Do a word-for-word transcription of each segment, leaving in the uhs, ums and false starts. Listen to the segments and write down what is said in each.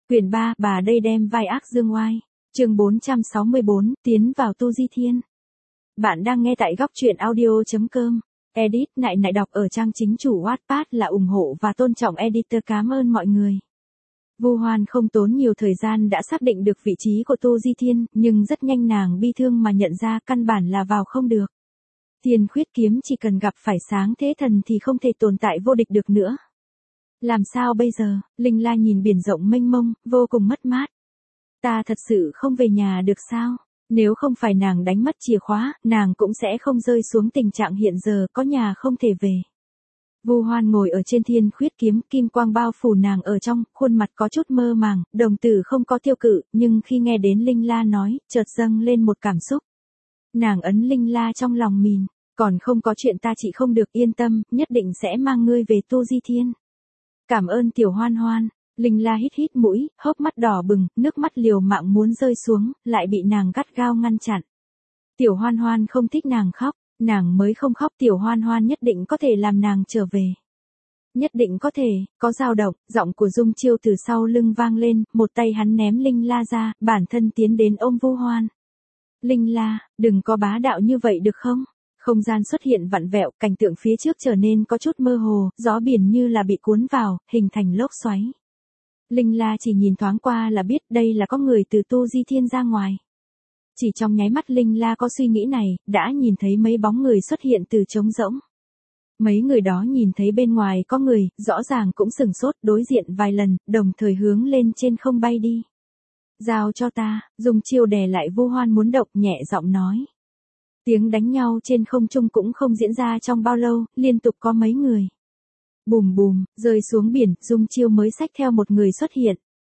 Quyển ba, bà đây đem vai ác dương oai. Chương bốn trăm sáu mươi bốn, tiến vào tu di thiên. Bạn đang nghe tại góc truyện audio chấm com. Edit nại nại đọc ở trang chính chủ Wattpad là ủng hộ và tôn trọng editor. Cảm ơn mọi người. Vu Hoan không tốn nhiều thời gian đã xác định được vị trí của tu di thiên, nhưng rất nhanh nàng bi thương mà nhận ra căn bản là vào không được. Thiên khuyết kiếm chỉ cần gặp phải sáng thế thần thì không thể tồn tại vô địch được nữa. Làm sao bây giờ? Linh La nhìn biển rộng mênh mông, vô cùng mất mát. Ta thật sự không về nhà được sao? Nếu không phải nàng đánh mất chìa khóa, nàng cũng sẽ không rơi xuống tình trạng hiện giờ có nhà không thể về. Vu Hoan ngồi ở trên thiên khuyết kiếm, kim quang bao phủ nàng ở trong, khuôn mặt có chút mơ màng, đồng tử không có tiêu cự, nhưng khi nghe đến Linh La nói, chợt dâng lên một cảm xúc. Nàng ấn Linh La trong lòng mìn, còn không có chuyện ta chị không được, yên tâm, nhất định sẽ mang ngươi về tu di thiên. Cảm ơn tiểu Hoan Hoan. Linh La hít hít mũi, hốc mắt đỏ bừng, nước mắt liều mạng muốn rơi xuống, lại bị nàng gắt gao ngăn chặn. Tiểu Hoan Hoan không thích nàng khóc, nàng mới không khóc. Tiểu Hoan Hoan nhất định có thể làm nàng trở về. Nhất định có thể. Có dao động, giọng của Dung Chiêu từ sau lưng vang lên, một tay hắn ném Linh La ra, bản thân tiến đến ôm Vu Hoan. Linh La, đừng có bá đạo như vậy được không? Không gian xuất hiện vặn vẹo, cảnh tượng phía trước trở nên có chút mơ hồ, gió biển như là bị cuốn vào, hình thành lốc xoáy. Linh La chỉ nhìn thoáng qua là biết đây là có người từ tu di thiên ra ngoài. Chỉ trong nháy mắt Linh La có suy nghĩ này, đã nhìn thấy mấy bóng người xuất hiện từ trống rỗng. Mấy người đó nhìn thấy bên ngoài có người, rõ ràng cũng sửng sốt, đối diện vài lần, đồng thời hướng lên trên không bay đi. Giao cho ta, Dung Chiêu đè lại Vu Hoan muốn động, nhẹ giọng nói. Tiếng đánh nhau trên không trung cũng không diễn ra trong bao lâu, liên tục có mấy người. Bùm bùm, rơi xuống biển, Dung Chiêu mới xách theo một người xuất hiện.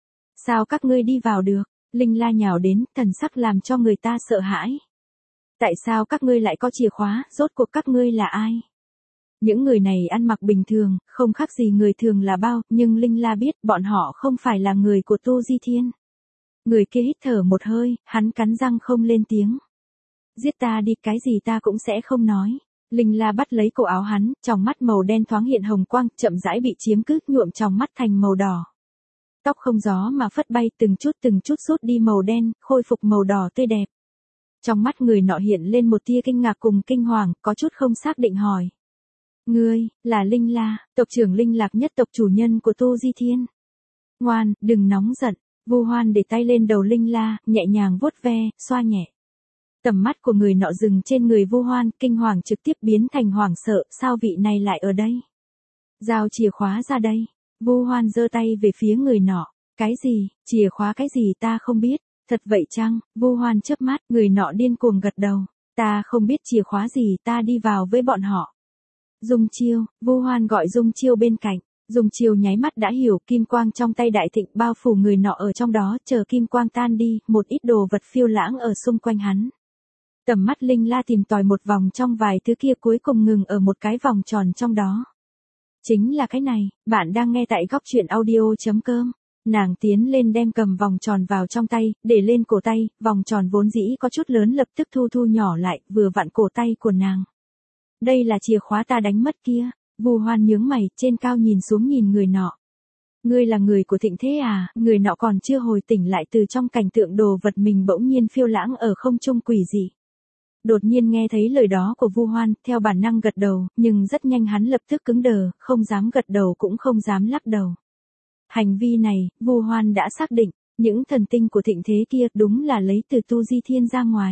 Sao các ngươi đi vào được? Linh La nhào đến, thần sắc làm cho người ta sợ hãi. Tại sao các ngươi lại có chìa khóa, rốt cuộc các ngươi là ai? Những người này ăn mặc bình thường, không khác gì người thường là bao, nhưng Linh La biết bọn họ không phải là người của tu di thiên. Người kia hít thở một hơi, hắn cắn răng không lên tiếng. Giết ta đi, cái gì ta cũng sẽ không nói. Linh La bắt lấy cổ áo hắn, tròng mắt màu đen thoáng hiện hồng quang, chậm rãi bị chiếm cứ, nhuộm tròng mắt thành màu đỏ. Tóc không gió mà phất bay, từng chút từng chút rút đi màu đen, khôi phục màu đỏ tươi đẹp. Trong mắt người nọ hiện lên một tia kinh ngạc cùng kinh hoàng, có chút không xác định hỏi. Ngươi, là Linh La, tộc trưởng Linh Lạc nhất tộc chủ nhân của tu di thiên. Ngoan, đừng nóng giận. Vu Hoan để tay lên đầu Linh La, nhẹ nhàng vuốt ve, xoa nhẹ. Tầm mắt của người nọ dừng trên người Vu Hoan, kinh hoàng trực tiếp biến thành hoảng sợ, sao vị này lại ở đây? Giao chìa khóa ra đây. Vu Hoan giơ tay về phía người nọ. Cái gì, chìa khóa cái gì ta không biết, thật vậy chăng? Vu Hoan chớp mắt, người nọ điên cuồng gật đầu. Ta không biết chìa khóa gì, ta đi vào với bọn họ. Dung Chiêu, Vu Hoan gọi Dung Chiêu bên cạnh. Dung Chiêu nháy mắt đã hiểu, kim quang trong tay đại thịnh bao phủ người nọ ở trong đó, chờ kim quang tan đi, một ít đồ vật phiêu lãng ở xung quanh hắn. Tầm mắt Linh La tìm tòi một vòng trong vài thứ kia, cuối cùng ngừng ở một cái vòng tròn trong đó. Chính là cái này, bạn đang nghe tại góc truyện audio chấm com. Nàng tiến lên đem cầm vòng tròn vào trong tay, để lên cổ tay, vòng tròn vốn dĩ có chút lớn lập tức thu thu nhỏ lại, vừa vặn cổ tay của nàng. Đây là chìa khóa ta đánh mất kia. Vu Hoan nhướng mày, trên cao nhìn xuống nhìn người nọ. Ngươi là người của Thịnh Thế à? Người nọ còn chưa hồi tỉnh lại từ trong cảnh tượng đồ vật mình bỗng nhiên phiêu lãng ở không trung quỷ dị. Đột nhiên nghe thấy lời đó của Vu Hoan, theo bản năng gật đầu, nhưng rất nhanh hắn lập tức cứng đờ, không dám gật đầu cũng không dám lắc đầu. Hành vi này, Vu Hoan đã xác định, những thần tinh của Thịnh Thế kia đúng là lấy từ tu di thiên ra ngoài.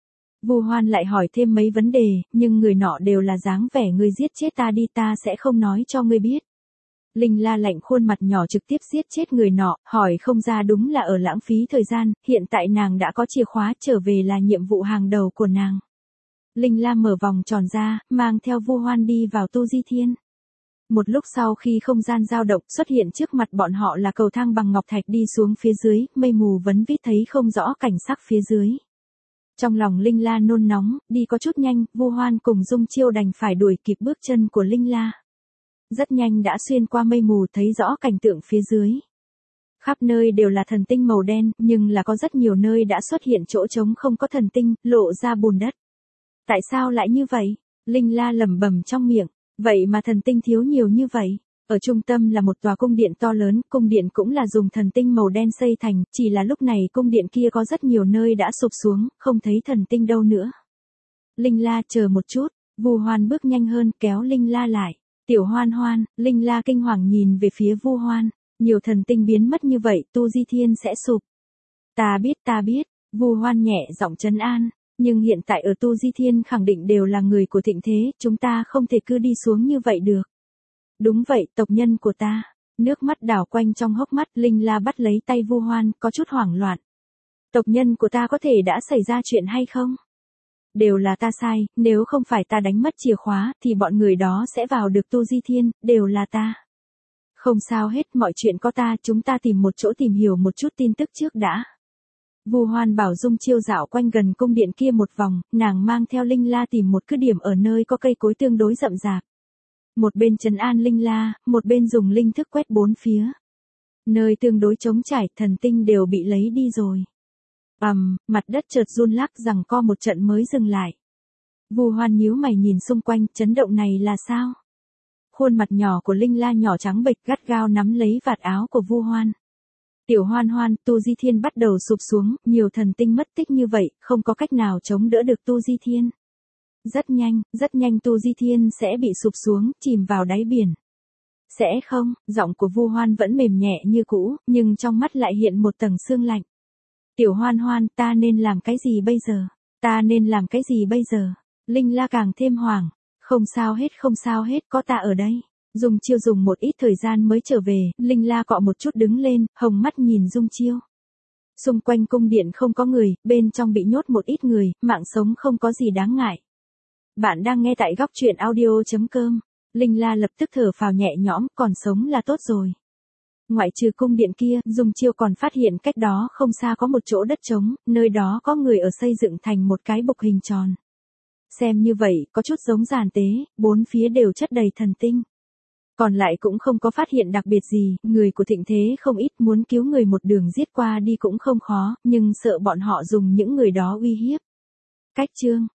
Vu Hoan lại hỏi thêm mấy vấn đề, nhưng người nọ đều là dáng vẻ ngươi giết chết ta đi, ta sẽ không nói cho ngươi biết. Linh La lạnh khuôn mặt nhỏ trực tiếp giết chết người nọ, hỏi không ra đúng là ở lãng phí thời gian, hiện tại nàng đã có chìa khóa, trở về là nhiệm vụ hàng đầu của nàng. Linh La mở vòng tròn ra, mang theo Vu Hoan đi vào tu di thiên. Một lúc sau khi không gian dao động, xuất hiện trước mặt bọn họ là cầu thang bằng ngọc thạch đi xuống phía dưới, mây mù vấn vít thấy không rõ cảnh sắc phía dưới. Trong lòng Linh La nôn nóng, đi có chút nhanh, Vu Hoan cùng Dung Chiêu đành phải đuổi kịp bước chân của Linh La. Rất nhanh đã xuyên qua mây mù thấy rõ cảnh tượng phía dưới. Khắp nơi đều là thần tinh màu đen, nhưng là có rất nhiều nơi đã xuất hiện chỗ trống không có thần tinh, lộ ra bùn đất. Tại sao lại như vậy? Linh La lẩm bẩm trong miệng, vậy mà thần tinh thiếu nhiều như vậy. Ở trung tâm là một tòa cung điện to lớn, cung điện cũng là dùng thần tinh màu đen xây thành, chỉ là lúc này cung điện kia có rất nhiều nơi đã sụp xuống, không thấy thần tinh đâu nữa. Linh La chờ một chút, Vu Hoan bước nhanh hơn kéo Linh La lại. Tiểu Hoan Hoan, Linh La kinh hoàng nhìn về phía Vu Hoan, nhiều thần tinh biến mất như vậy, tu di thiên sẽ sụp. Ta biết ta biết, Vu Hoan nhẹ giọng trấn an, nhưng hiện tại ở tu di thiên khẳng định đều là người của thịnh thế, chúng ta không thể cứ đi xuống như vậy được. Đúng vậy, tộc nhân của ta. Nước mắt đảo quanh trong hốc mắt, Linh La bắt lấy tay Vu Hoan, có chút hoảng loạn. Tộc nhân của ta có thể đã xảy ra chuyện hay không? Đều là ta sai, nếu không phải ta đánh mất chìa khóa, thì bọn người đó sẽ vào được tu di thiên, đều là ta. Không sao hết, mọi chuyện có ta, chúng ta tìm một chỗ tìm hiểu một chút tin tức trước đã. Vu Hoan bảo Dung Chiêu dạo quanh gần cung điện kia một vòng, nàng mang theo Linh La tìm một cứ điểm ở nơi có cây cối tương đối rậm rạp. Một bên trấn an Linh La, một bên dùng linh thức quét bốn phía. Nơi tương đối trống trải, thần tinh đều bị lấy đi rồi. Ầm, um, mặt đất chợt run lắc rằng co một trận mới dừng lại. Vu Hoan nhíu mày nhìn xung quanh, chấn động này là sao? Khuôn mặt nhỏ của Linh La nhỏ trắng bệch gắt gao nắm lấy vạt áo của Vu Hoan. Tiểu Hoan Hoan, tu di thiên bắt đầu sụp xuống, nhiều thần tinh mất tích như vậy, không có cách nào chống đỡ được tu di thiên. Rất nhanh, rất nhanh tu di thiên sẽ bị sụp xuống, chìm vào đáy biển. Sẽ không, giọng của Vu Hoan vẫn mềm nhẹ như cũ, nhưng trong mắt lại hiện một tầng sương lạnh. Tiểu Hoan Hoan, ta nên làm cái gì bây giờ? Ta nên làm cái gì bây giờ? Linh La càng thêm hoảng. Không sao hết, không sao hết, có ta ở đây. Dung Chiêu dùng một ít thời gian mới trở về, Linh La cọ một chút đứng lên, hồng mắt nhìn Dung Chiêu. Xung quanh cung điện không có người, bên trong bị nhốt một ít người, mạng sống không có gì đáng ngại. Bạn đang nghe tại góc truyện audio chấm com. Linh La lập tức thở phào nhẹ nhõm, còn sống là tốt rồi. Ngoại trừ cung điện kia, Dung Chiêu còn phát hiện cách đó không xa có một chỗ đất trống, nơi đó có người ở xây dựng thành một cái bục hình tròn. Xem như vậy, có chút giống giàn tế, bốn phía đều chất đầy thần tinh. Còn lại cũng không có phát hiện đặc biệt gì, người của thịnh thế không ít, muốn cứu người một đường giết qua đi cũng không khó, nhưng sợ bọn họ dùng những người đó uy hiếp. Cách chương